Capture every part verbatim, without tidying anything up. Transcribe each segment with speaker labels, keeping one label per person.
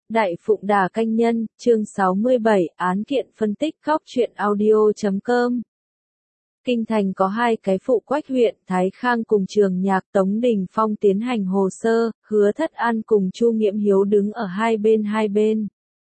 Speaker 1: Đại Phụng Đà Canh Nhân, chương sáu mươi bảy, án kiện phân tích góc truyện audio chấm com. Kinh thành có hai cái phụ quách huyện, Thái Khang cùng Trường Nhạc Tống Đình Phong tiến hành hồ sơ, Hứa Thất An cùng Chu Nghiễm Hiếu đứng ở hai bên hai bên.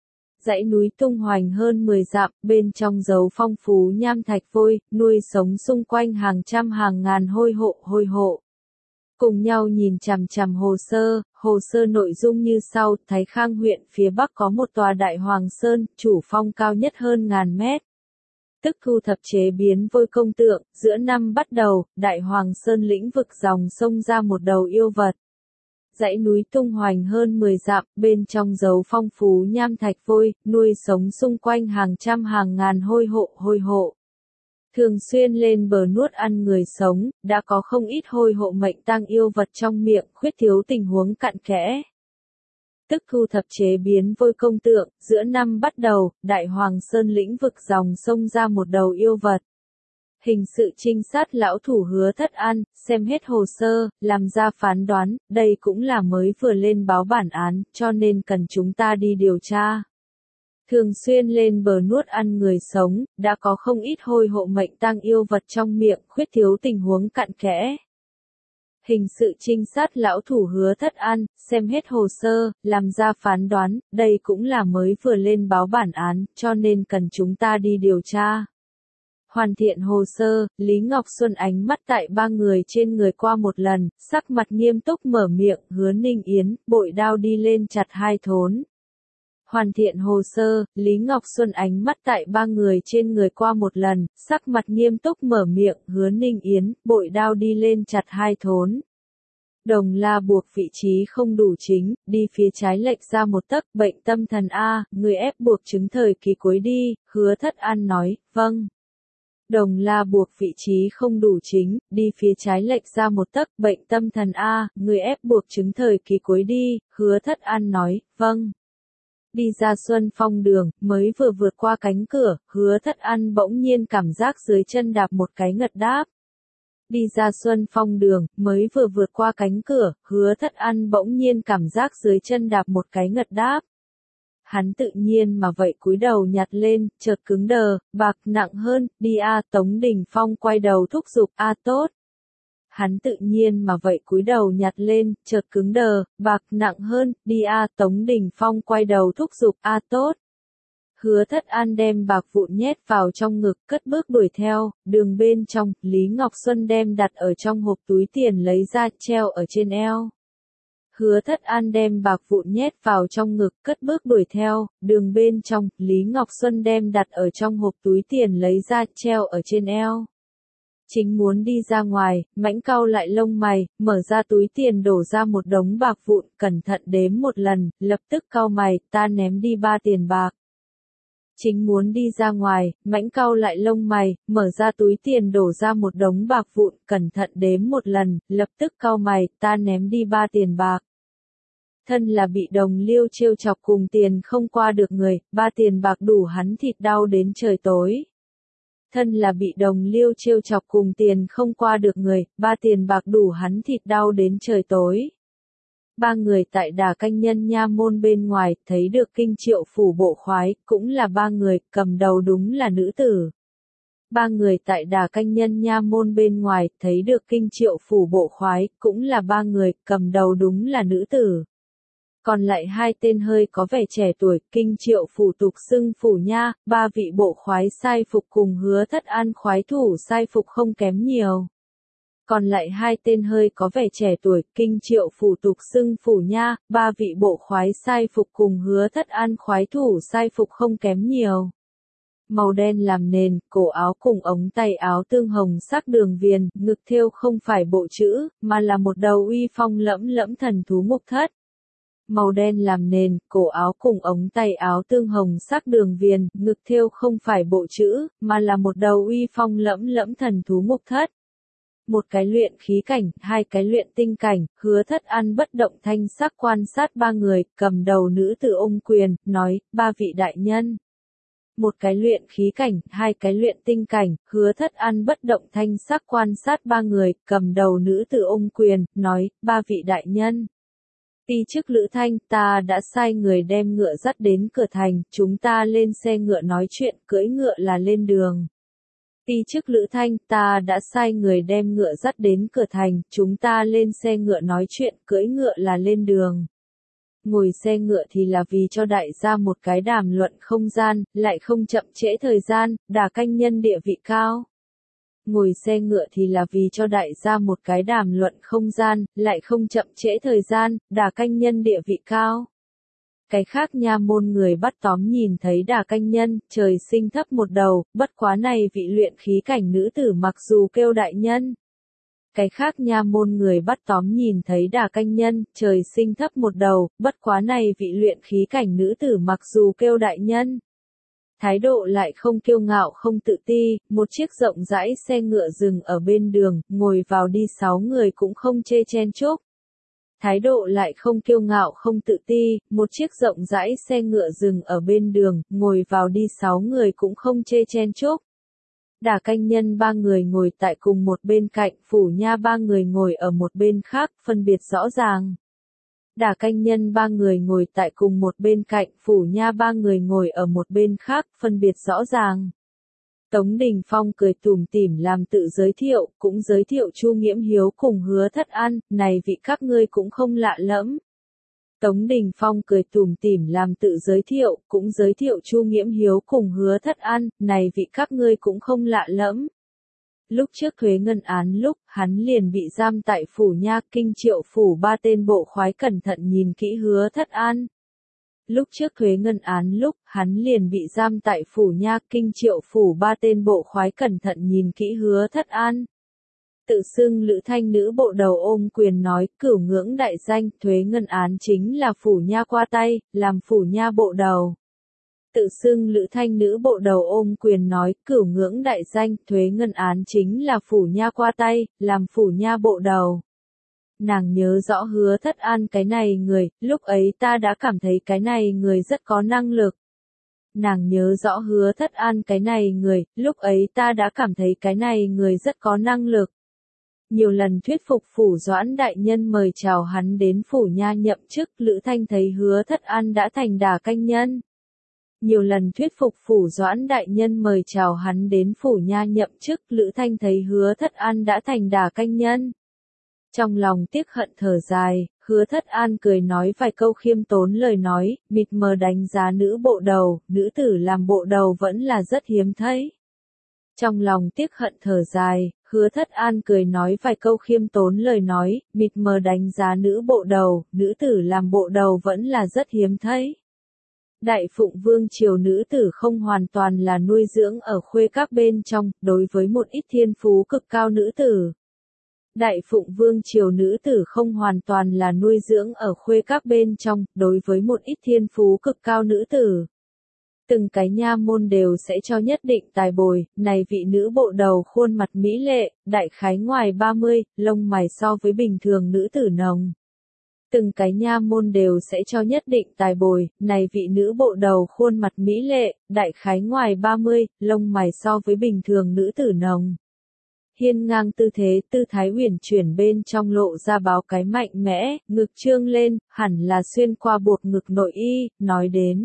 Speaker 1: Dãy núi tung hoành hơn mười dặm, bên trong giấu phong phú nham thạch vôi, nuôi sống xung quanh hàng trăm hàng ngàn hôi hộ hôi hộ. Cùng nhau nhìn chằm chằm hồ sơ, hồ sơ nội dung như sau, Thái Khang huyện phía bắc có một tòa Đại Hoàng Sơn, chủ phong cao nhất hơn ngàn mét. Tức thu thập chế biến vôi công tượng, giữa năm bắt đầu, Đại Hoàng Sơn lĩnh vực dòng sông ra một đầu yêu vật. Dãy núi tung hoành hơn mười dặm, bên trong giấu phong phú nham thạch vôi, nuôi sống xung quanh hàng trăm hàng ngàn hôi hộ hôi hộ. Thường xuyên lên bờ nuốt ăn người sống, đã có không ít hôi hộ mệnh tang yêu vật trong miệng, khuyết thiếu tình huống cặn kẽ. Tức thu thập chế biến vôi công tượng, giữa năm bắt đầu, Đại Hoàng Sơn lĩnh vực dòng sông ra một đầu yêu vật. Hình sự trinh sát lão thủ Hứa Thất An, xem hết hồ sơ, làm ra phán đoán, đây cũng là mới vừa lên báo bản án, cho nên cần chúng ta đi điều tra. Thường xuyên lên bờ nuốt ăn người sống, đã có không ít hôi hộ mệnh tang yêu vật trong miệng, khuyết thiếu tình huống cặn kẽ. Hình sự trinh sát lão thủ Hứa Thất An, xem hết hồ sơ, làm ra phán đoán, đây cũng là mới vừa lên báo bản án, cho nên cần chúng ta đi điều tra. Hoàn thiện hồ sơ, Lý Ngọc Xuân ánh mắt tại ba người trên người qua một lần, sắc mặt nghiêm túc mở miệng, Hứa Ninh Yến, bội đao đi lên chặt hai thốn. Hoàn thiện hồ sơ, Lý Ngọc Xuân ánh mắt tại ba người trên người qua một lần, sắc mặt nghiêm túc mở miệng, Hứa Ninh Yến, bội đao đi lên chặt hai thốn. Đồng la buộc vị trí không đủ chính, đi phía trái lệch ra một tấc, bệnh tâm thần A, người ép buộc chứng thời kỳ cuối đi, Hứa Thất An nói, vâng. Đồng la buộc vị trí không đủ chính, đi phía trái lệch ra một tấc, bệnh tâm thần A, người ép buộc chứng thời kỳ cuối đi, Hứa Thất An nói, vâng. Đi ra Xuân Phong đường, mới vừa vượt qua cánh cửa, Hứa Thất An bỗng nhiên cảm giác dưới chân đạp một cái ngật đáp. Đi ra Xuân Phong đường, mới vừa vượt qua cánh cửa, Hứa Thất An bỗng nhiên cảm giác dưới chân đạp một cái ngật đáp. Hắn tự nhiên mà vậy cúi đầu nhặt lên, chợt cứng đờ, bạc nặng hơn, đi a Tống Đình Phong quay đầu thúc giục, a tốt. Hắn tự nhiên mà vậy cúi đầu nhặt lên, chợt cứng đờ, bạc nặng hơn, đi a Tống Đình Phong quay đầu thúc giục, a tốt. Hứa Thất An đem bạc vụn nhét vào trong ngực, cất bước đuổi theo, đường bên trong, Lý Ngọc Xuân đem đặt ở trong hộp túi tiền lấy ra, treo ở trên eo. Hứa Thất An đem bạc vụn nhét vào trong ngực, cất bước đuổi theo, đường bên trong, Lý Ngọc Xuân đem đặt ở trong hộp túi tiền lấy ra, treo ở trên eo. Chính muốn đi ra ngoài, Mãnh cau lại lông mày, mở ra túi tiền đổ ra một đống bạc vụn, cẩn thận đếm một lần, lập tức cau mày, ta ném đi ba tiền bạc. Chính muốn đi ra ngoài, Mãnh cau lại lông mày, mở ra túi tiền đổ ra một đống bạc vụn, cẩn thận đếm một lần, lập tức cau mày, ta ném đi ba tiền bạc. Thân là bị đồng liêu trêu chọc cùng tiền không qua được người, ba tiền bạc đủ hắn thịt đau đến trời tối. Thân là bị đồng liêu trêu chọc cùng tiền không qua được người, ba tiền bạc đủ hắn thịt đau đến trời tối. Ba người tại Đà Canh Nhân nha môn bên ngoài, thấy được kinh triệu phủ bộ khoái, cũng là ba người, cầm đầu đúng là nữ tử. Ba người tại Đà Canh Nhân nha môn bên ngoài, thấy được kinh triệu phủ bộ khoái, cũng là ba người, cầm đầu đúng là nữ tử. Còn lại hai tên hơi có vẻ trẻ tuổi, kinh triệu phủ tục xưng phủ nha, ba vị bộ khoái sai phục cùng Hứa Thất An khoái thủ sai phục không kém nhiều. Còn lại hai tên hơi có vẻ trẻ tuổi, kinh triệu phủ tục xưng phủ nha, ba vị bộ khoái sai phục cùng Hứa Thất An khoái thủ sai phục không kém nhiều. Màu đen làm nền, cổ áo cùng ống tay áo tương hồng sắc đường viền, ngực thêu không phải bộ chữ, mà là một đầu uy phong lẫm lẫm thần thú mục thất. Màu đen làm nền, cổ áo cùng ống tay áo tương hồng sắc đường viền, ngực thêu không phải bộ chữ, mà là một đầu uy phong lẫm lẫm thần thú mục thất. Một cái luyện khí cảnh, hai cái luyện tinh cảnh, Hứa Thất An bất động thanh sắc quan sát ba người, cầm đầu nữ tử ôm quyền, nói, ba vị đại nhân. Một cái luyện khí cảnh, hai cái luyện tinh cảnh, Hứa Thất An bất động thanh sắc quan sát ba người, cầm đầu nữ tử ôm quyền, nói, ba vị đại nhân. Ti chức Lữ Thanh, ta đã sai người đem ngựa dắt đến cửa thành, chúng ta lên xe ngựa nói chuyện, cưỡi ngựa là lên đường. Ti chức Lữ Thanh, ta đã sai người đem ngựa dắt đến cửa thành, chúng ta lên xe ngựa nói chuyện, cưỡi ngựa là lên đường. Ngồi xe ngựa thì là vì cho đại gia một cái đàm luận không gian, lại không chậm trễ thời gian, Đà Canh Nhân địa vị cao. Ngồi xe ngựa thì là vì cho đại gia một cái đàm luận không gian, lại không chậm trễ thời gian, Đà Canh Nhân địa vị cao. Cái khác nha môn người bắt tóm nhìn thấy Đà Canh Nhân, trời sinh thấp một đầu, bất quá này vị luyện khí cảnh nữ tử mặc dù kêu đại nhân. Cái khác nha môn người bắt tóm nhìn thấy Đà Canh Nhân, trời sinh thấp một đầu, bất quá này vị luyện khí cảnh nữ tử mặc dù kêu đại nhân. Thái độ lại không kiêu ngạo không tự ti, một chiếc rộng rãi xe ngựa dừng ở bên đường, ngồi vào đi sáu người cũng không chê chen chúc. Thái độ lại không kiêu ngạo không tự ti, một chiếc rộng rãi xe ngựa dừng ở bên đường, ngồi vào đi sáu người cũng không chê chen chúc. Đà Canh Nhân ba người ngồi tại cùng một bên cạnh, Phủ Nha ba người ngồi ở một bên khác, phân biệt rõ ràng. Đà Canh Nhân ba người ngồi tại cùng một bên cạnh, Phủ Nha ba người ngồi ở một bên khác, phân biệt rõ ràng. Tống Đình Phong cười tủm tỉm làm tự giới thiệu, cũng giới thiệu Chu Nghiễm Hiếu cùng Hứa Thất An, này vị các ngươi cũng không lạ lẫm. Tống Đình Phong cười tủm tỉm làm tự giới thiệu, cũng giới thiệu Chu Nghiễm Hiếu cùng Hứa Thất An, này vị các ngươi cũng không lạ lẫm. Lúc trước thuế ngân án lúc, hắn liền bị giam tại Phủ Nha, Kinh Triệu Phủ ba tên bộ khoái cẩn thận nhìn kỹ Hứa Thất An. Lúc trước thuế ngân án lúc, hắn liền bị giam tại Phủ Nha, Kinh Triệu Phủ ba tên bộ khoái cẩn thận nhìn kỹ Hứa Thất An. Tự xưng Lữ Thanh nữ bộ đầu ôm quyền nói, cửu ngưỡng đại danh, thuế ngân án chính là Phủ Nha qua tay, làm Phủ Nha bộ đầu. Tự xưng Lữ Thanh nữ bộ đầu ôm quyền nói, cửu ngưỡng đại danh, thuế ngân án chính là Phủ Nha qua tay, làm Phủ Nha bộ đầu. Nàng nhớ rõ Hứa Thất An cái này người, lúc ấy ta đã cảm thấy cái này người rất có năng lực. Nàng nhớ rõ Hứa Thất An cái này người, lúc ấy ta đã cảm thấy cái này người rất có năng lực. Nhiều lần thuyết phục Phủ Doãn đại nhân mời chào hắn đến Phủ Nha nhậm chức, Lữ Thanh thấy Hứa Thất An đã thành Đà Canh Nhân. Nhiều lần thuyết phục Phủ Doãn đại nhân mời chào hắn đến Phủ Nha nhậm chức, Lữ Thanh thấy Hứa Thất An đã thành Đà Canh Nhân. Trong lòng tiếc hận thở dài, Hứa Thất An cười nói vài câu khiêm tốn lời nói, mịt mờ đánh giá nữ bộ đầu, nữ tử làm bộ đầu vẫn là rất hiếm thấy. Trong lòng tiếc hận thở dài, Hứa Thất An cười nói vài câu khiêm tốn lời nói, mịt mờ đánh giá nữ bộ đầu, nữ tử làm bộ đầu vẫn là rất hiếm thấy. Đại Phụng Vương triều nữ tử không hoàn toàn là nuôi dưỡng ở khuê các bên trong, đối với một ít thiên phú cực cao nữ tử. Đại Phụng Vương triều nữ tử không hoàn toàn là nuôi dưỡng ở khuê các bên trong, đối với một ít thiên phú cực cao nữ tử. Từng cái nha môn đều sẽ cho nhất định tài bồi, này vị nữ bộ đầu khuôn mặt mỹ lệ, đại khái ngoài ba mươi, lông mày so với bình thường nữ tử nồng. Từng cái nha môn đều sẽ cho nhất định tài bồi, này vị nữ bộ đầu khuôn mặt mỹ lệ, đại khái ngoài ba mươi, lông mày so với bình thường nữ tử nồng. Hiên ngang tư thế, tư thái uyển chuyển bên trong lộ ra báo cái mạnh mẽ, ngực trương lên, hẳn là xuyên qua buộc ngực nội y, nói đến.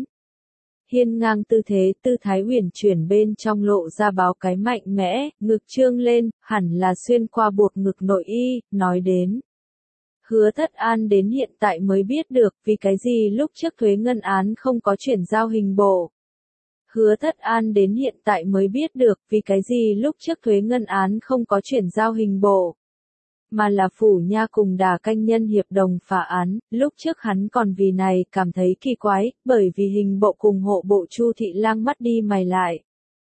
Speaker 1: Hiên ngang tư thế, tư thái uyển chuyển bên trong lộ ra báo cái mạnh mẽ, ngực trương lên, hẳn là xuyên qua buộc ngực nội y, nói đến. Hứa Thất An đến hiện tại mới biết được vì cái gì lúc trước thuế ngân án không có chuyển giao hình bộ. Hứa Thất An đến hiện tại mới biết được vì cái gì lúc trước thuế ngân án không có chuyển giao hình bộ. Mà là Phủ Nha cùng Đà Canh Nhân hiệp đồng phá án, lúc trước hắn còn vì này cảm thấy kỳ quái, bởi vì hình bộ cùng hộ bộ Chu Thị Lang mắt đi mày lại.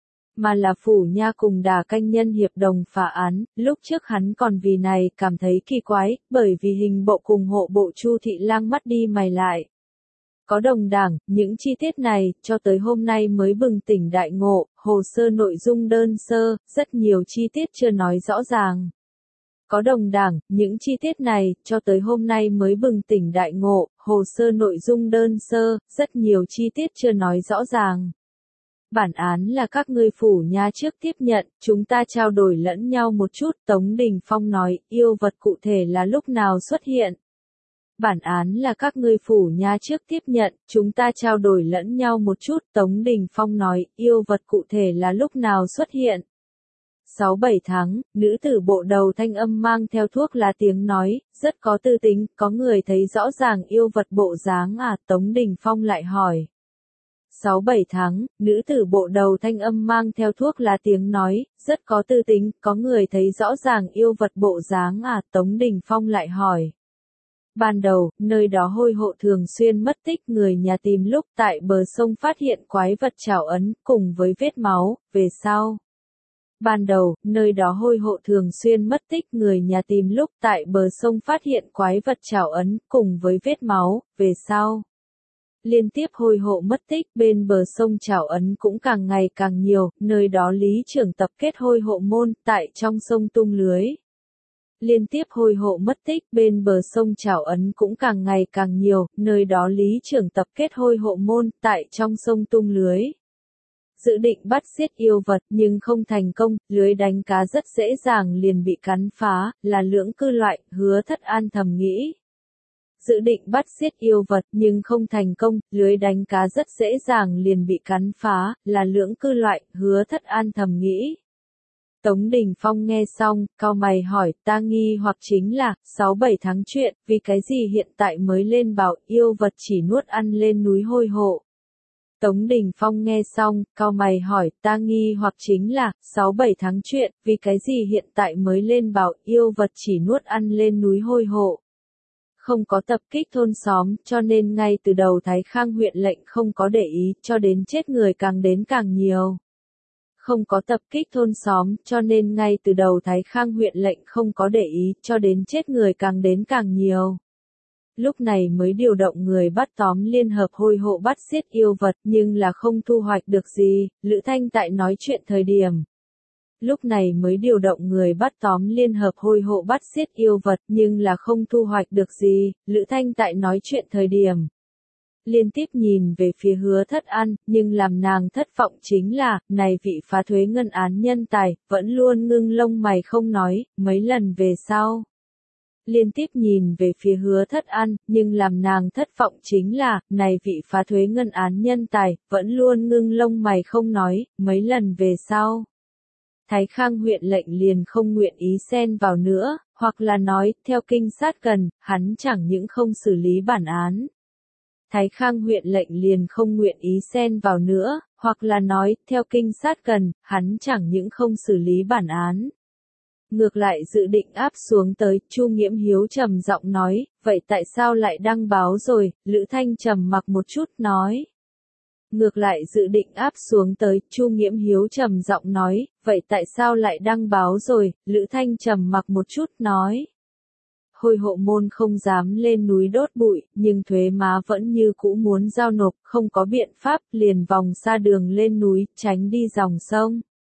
Speaker 1: Mà là Phủ Nha cùng Đà Canh Nhân hiệp đồng phá án, lúc trước hắn còn vì này cảm thấy kỳ quái, bởi vì hình bộ cùng hộ bộ Chu Thị Lang mắt đi mày lại. Có đồng đảng, những chi tiết này, cho tới hôm nay mới bừng tỉnh đại ngộ, hồ sơ nội dung đơn sơ, rất nhiều chi tiết chưa nói rõ ràng. Có đồng đảng, những chi tiết này, cho tới hôm nay mới bừng tỉnh đại ngộ, hồ sơ nội dung đơn sơ, rất nhiều chi tiết chưa nói rõ ràng. Bản án là các ngươi Phủ Nha trước tiếp nhận, chúng ta trao đổi lẫn nhau một chút, Tống Đình Phong nói, yêu vật cụ thể là lúc nào xuất hiện. bản án là các ngươi phủ nha trước tiếp nhận, chúng ta trao đổi lẫn nhau một chút, Tống Đình Phong nói, yêu vật cụ thể là lúc nào xuất hiện. sáu bảy tháng, nữ tử bộ đầu thanh âm mang theo thuốc lá tiếng nói, rất có tư tính, có người thấy rõ ràng yêu vật bộ dáng à, Tống Đình Phong lại hỏi. sáu bảy tháng, nữ tử bộ đầu thanh âm mang theo thuốc lá tiếng nói, rất có tư tính, có người thấy rõ ràng yêu vật bộ dáng à, Tống Đình Phong lại hỏi. Ban đầu, nơi đó hôi hộ thường xuyên mất tích, người nhà tìm lúc tại bờ sông phát hiện quái vật trảo ấn, cùng với vết máu, về sau. Ban đầu, nơi đó hôi hộ thường xuyên mất tích, người nhà tìm lúc tại bờ sông phát hiện quái vật trảo ấn, cùng với vết máu, về sau. Liên tiếp hôi hộ mất tích, bên bờ sông trảo ấn cũng càng ngày càng nhiều, nơi đó lý trưởng tập kết hôi hộ môn, tại trong sông tung lưới. Liên tiếp hôi hộ mất tích, bên bờ sông trảo ấn cũng càng ngày càng nhiều, nơi đó lý trưởng tập kết hôi hộ môn, tại trong sông tung lưới. Dự định bắt giết yêu vật nhưng không thành công, lưới đánh cá rất dễ dàng liền bị cắn phá, là lưỡng cư loại, Hứa Thất An thầm nghĩ. Dự định bắt giết yêu vật nhưng không thành công, lưới đánh cá rất dễ dàng liền bị cắn phá, là lưỡng cư loại, Hứa Thất An thầm nghĩ. Tống Đình Phong nghe xong, cau mày hỏi, ta nghi hoặc chính là, sáu bảy tháng chuyện, vì cái gì hiện tại mới lên bảo yêu vật chỉ nuốt ăn lên núi hôi hộ. Tống Đình Phong nghe xong, cau mày hỏi, ta nghi hoặc chính là, sáu bảy tháng chuyện, vì cái gì hiện tại mới lên bảo yêu vật chỉ nuốt ăn lên núi hôi hộ. Không có tập kích thôn xóm, cho nên ngay từ đầu Thái Khang huyện lệnh không có để ý, cho đến chết người càng đến càng nhiều. Không có tập kích thôn xóm, cho nên ngay từ đầu Thái Khang huyện lệnh không có để ý, cho đến chết người càng đến càng nhiều. Lúc này mới điều động người bắt tóm liên hợp hôi hộ bắt giết yêu vật, nhưng là không thu hoạch được gì, Lữ Thanh tại nói chuyện thời điểm. Lúc này mới điều động người bắt tóm liên hợp hôi hộ bắt giết yêu vật, nhưng là không thu hoạch được gì, Lữ Thanh tại nói chuyện thời điểm. Liên tiếp nhìn về phía Hứa Thất An, nhưng làm nàng thất vọng chính là, này vị phá thuế ngân án nhân tài, vẫn luôn ngưng lông mày không nói, mấy lần về sau. Liên tiếp nhìn về phía Hứa Thất An, nhưng làm nàng thất vọng chính là, này vị phá thuế ngân án nhân tài, vẫn luôn ngưng lông mày không nói, mấy lần về sau. Thái Khang huyện lệnh liền không nguyện ý xen vào nữa, hoặc là nói, theo kinh sát cần, hắn chẳng những không xử lý bản án. Thái Khang huyện lệnh liền không nguyện ý xen vào nữa, hoặc là nói, theo kinh sát cần, hắn chẳng những không xử lý bản án. Ngược lại dự định áp xuống tới, Chu Nghiễm Hiếu trầm giọng nói, vậy tại sao lại đăng báo rồi, Lữ Thanh trầm mặc một chút nói. Ngược lại dự định áp xuống tới, Chu Nghiễm Hiếu trầm giọng nói, vậy tại sao lại đăng báo rồi, Lữ Thanh trầm mặc một chút nói. Hôi hộ môn không dám lên núi đốt bụi, nhưng thuế má vẫn như cũ muốn giao nộp, không có biện pháp, liền vòng xa đường lên núi, tránh đi dòng sông.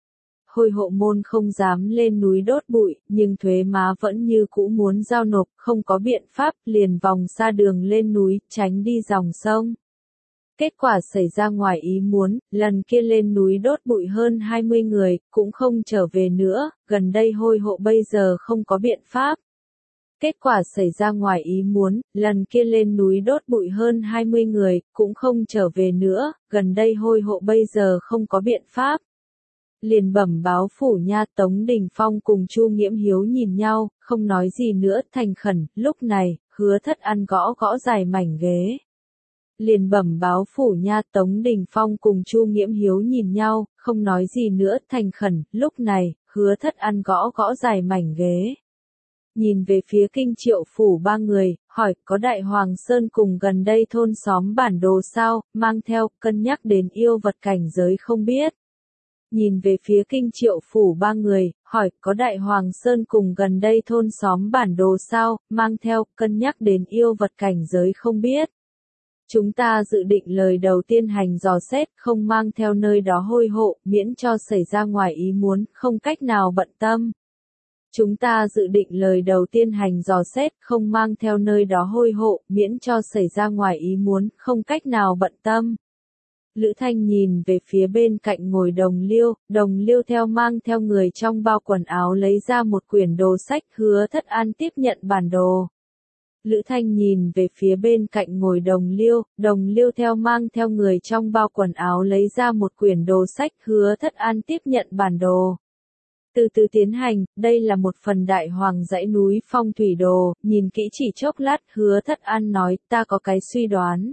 Speaker 1: Hôi hộ môn không dám lên núi đốt bụi, nhưng thuế má vẫn như cũ muốn giao nộp, không có biện pháp, liền vòng xa đường lên núi, tránh đi dòng sông. Kết quả xảy ra ngoài ý muốn, lần kia lên núi đốt bụi hơn hai mươi người, cũng không trở về nữa, gần đây hôi hộ bây giờ không có biện pháp. Kết quả xảy ra ngoài ý muốn, lần kia lên núi đốt bụi hơn hai mươi người, cũng không trở về nữa, gần đây hôi hộ bây giờ không có biện pháp. Liền bẩm báo phủ nha, Tống Đình Phong cùng Chu Nghiễm Hiếu nhìn nhau, không nói gì nữa, thành khẩn, lúc này, Hứa Thất An gõ gõ dài mảnh ghế. Liền bẩm báo phủ nha, Tống Đình Phong cùng Chu Nghiễm Hiếu nhìn nhau, không nói gì nữa, thành khẩn, lúc này, Hứa Thất An gõ gõ dài mảnh ghế. Nhìn về phía Kinh Triệu phủ ba người, hỏi, có Đại Hoàng Sơn cùng gần đây thôn xóm bản đồ sao, mang theo, cân nhắc đến yêu vật cảnh giới không biết. Nhìn về phía Kinh Triệu phủ ba người, hỏi, có Đại Hoàng Sơn cùng gần đây thôn xóm bản đồ sao, mang theo, cân nhắc đến yêu vật cảnh giới không biết. Chúng ta dự định lời đầu tiên hành dò xét, không mang theo nơi đó hôi hộ, miễn cho xảy ra ngoài ý muốn, không cách nào bận tâm. Chúng ta dự định lời đầu tiên hành dò xét, không mang theo nơi đó hôi hộ, miễn cho xảy ra ngoài ý muốn, không cách nào bận tâm. Lữ Thanh nhìn về phía bên cạnh ngồi Đồng Liêu, Đồng Liêu theo mang theo người trong bao quần áo lấy ra một quyển đồ sách, Hứa Thất An tiếp nhận bản đồ. Lữ Thanh nhìn về phía bên cạnh ngồi Đồng Liêu, Đồng Liêu theo mang theo người trong bao quần áo lấy ra một quyển đồ sách, Hứa Thất An tiếp nhận bản đồ. Từ từ tiến hành, đây là một phần đại hoàng dãy núi phong thủy đồ, nhìn kỹ chỉ chốc lát, Hứa Thất An nói, ta có cái suy đoán.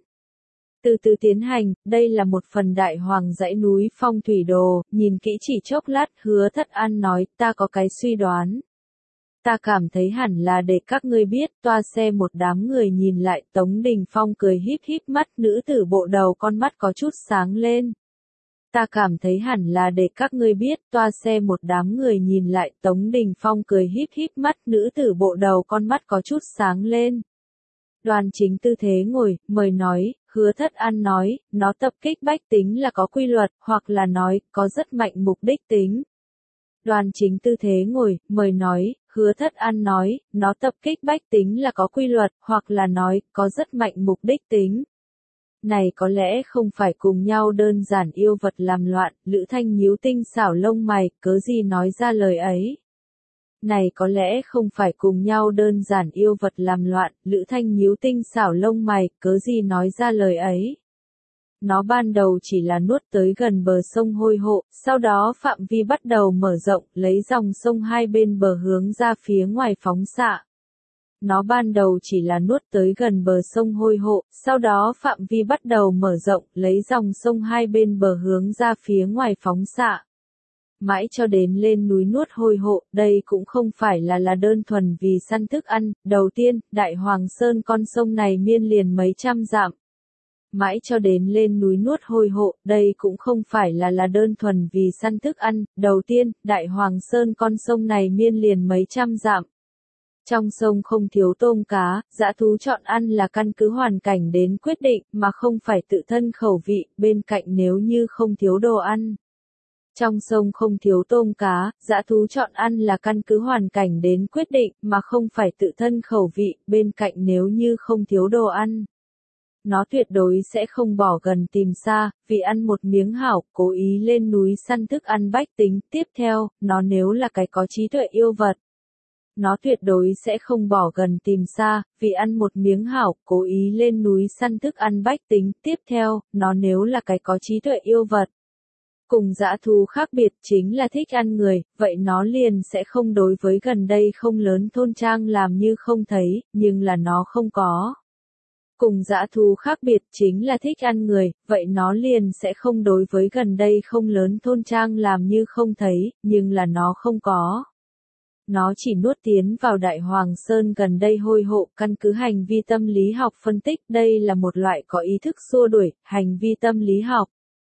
Speaker 1: Từ từ tiến hành, đây là một phần đại hoàng dãy núi phong thủy đồ, nhìn kỹ chỉ chốc lát, Hứa Thất An nói, ta có cái suy đoán. Ta cảm thấy hẳn là để các ngươi biết, toa xe một đám người nhìn lại, Tống Đình Phong cười híp híp mắt, nữ tử bộ đầu con mắt có chút sáng lên. Ta cảm thấy hẳn là để các ngươi biết, toa xe một đám người nhìn lại, Tống Đình Phong cười híp híp mắt, nữ tử bộ đầu con mắt có chút sáng lên. Đoàn Chính tư thế ngồi, mời nói, Hứa Thất An nói, nó tập kích bách tính là có quy luật, hoặc là nói, có rất mạnh mục đích tính. Đoàn Chính tư thế ngồi, mời nói, Hứa Thất An nói, nó tập kích bách tính là có quy luật, hoặc là nói, có rất mạnh mục đích tính. Này có lẽ không phải cùng nhau đơn giản yêu vật làm loạn, Lữ Thanh nhíu tinh xảo lông mày, cớ gì nói ra lời ấy. Này có lẽ không phải cùng nhau đơn giản yêu vật làm loạn, Lữ Thanh nhíu tinh xảo lông mày, cớ gì nói ra lời ấy. Nó ban đầu chỉ là nuốt tới gần bờ sông Hôi Hộ, sau đó phạm vi bắt đầu mở rộng, lấy dòng sông hai bên bờ hướng ra phía ngoài phóng xạ. Nó ban đầu chỉ là nuốt tới gần bờ sông Hôi Hộ, sau đó phạm vi bắt đầu mở rộng, lấy dòng sông hai bên bờ hướng ra phía ngoài phóng xạ. Mãi cho đến lên núi nuốt Hôi Hộ, đây cũng không phải là là đơn thuần vì săn thức ăn. Đầu tiên, Đại Hoàng Sơn con sông này miên liền mấy trăm dặm. Mãi cho đến lên núi nuốt Hôi Hộ, đây cũng không phải là là đơn thuần vì săn thức ăn. Đầu tiên, Đại Hoàng Sơn con sông này miên liền mấy trăm dặm. Trong sông không thiếu tôm cá, dã thú chọn ăn là căn cứ hoàn cảnh đến quyết định, mà không phải tự thân khẩu vị, bên cạnh nếu như không thiếu đồ ăn. Trong sông không thiếu tôm cá, dã thú chọn ăn là căn cứ hoàn cảnh đến quyết định, mà không phải tự thân khẩu vị, bên cạnh nếu như không thiếu đồ ăn. Nó tuyệt đối sẽ không bỏ gần tìm xa, vì ăn một miếng hảo, cố ý lên núi săn thức ăn bách tính. Tiếp theo, nó nếu là cái có trí tuệ yêu vật. Nó tuyệt đối sẽ không bỏ gần tìm xa, vì ăn một miếng hảo, cố ý lên núi săn thức ăn bách tính. Tiếp theo, nó nếu là cái có trí tuệ yêu vật. Cùng dã thú khác biệt chính là thích ăn người, vậy nó liền sẽ không đối với gần đây không lớn thôn trang làm như không thấy, nhưng là nó không có. Cùng dã thú khác biệt chính là thích ăn người, vậy nó liền sẽ không đối với gần đây không lớn thôn trang làm như không thấy, nhưng là nó không có. Nó chỉ nuốt tiến vào Đại Hoàng Sơn gần đây Hôi Hộ, căn cứ hành vi tâm lý học phân tích, đây là một loại có ý thức xua đuổi, hành vi tâm lý học.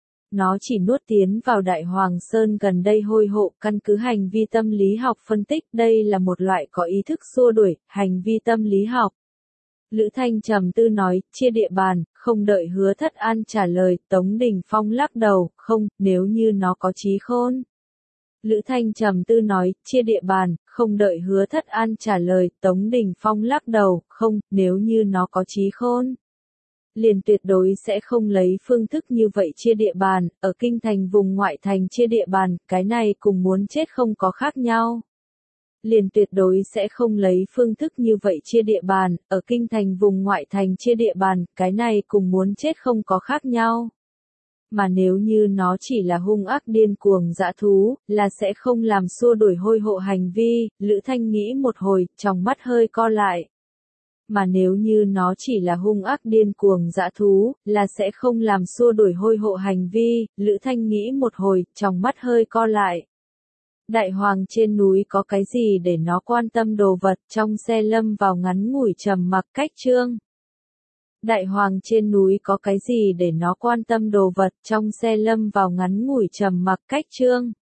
Speaker 1: Nó chỉ nuốt tiến vào Đại Hoàng Sơn gần đây Hôi Hộ, căn cứ hành vi tâm lý học phân tích, đây là một loại có ý thức xua đuổi, hành vi tâm lý học. Lữ Thanh trầm tư nói, chia địa bàn, không đợi Hứa Thất An trả lời, Tống Đình Phong lắc đầu, không, nếu như nó có trí khôn. Lữ Thanh trầm tư nói, chia địa bàn, không đợi Hứa Thất An trả lời, Tống Đình Phong lắc đầu, không, nếu như nó có trí khôn. Liền tuyệt đối sẽ không lấy phương thức như vậy chia địa bàn, ở kinh thành vùng ngoại thành chia địa bàn, cái này cùng muốn chết không có khác nhau. Liền tuyệt đối sẽ không lấy phương thức như vậy chia địa bàn, ở kinh thành vùng ngoại thành chia địa bàn, cái này cùng muốn chết không có khác nhau. Mà nếu như nó chỉ là hung ác điên cuồng dã thú, là sẽ không làm xua đuổi Hôi Hộ hành vi. Lữ Thanh nghĩ một hồi, trong mắt hơi co lại. Mà nếu như nó chỉ là hung ác điên cuồng dã thú, là sẽ không làm xua đuổi Hôi Hộ hành vi. Lữ Thanh nghĩ một hồi, trong mắt hơi co lại. Đại Hoàng trên núi có cái gì để nó quan tâm đồ vật, trong xe lâm vào ngắn ngủi trầm mặc. Cách chương. Đại Hoàng trên núi có cái gì để nó quan tâm đồ vật, trong xe lâm vào ngắn ngủi trầm mặc. Cách chương.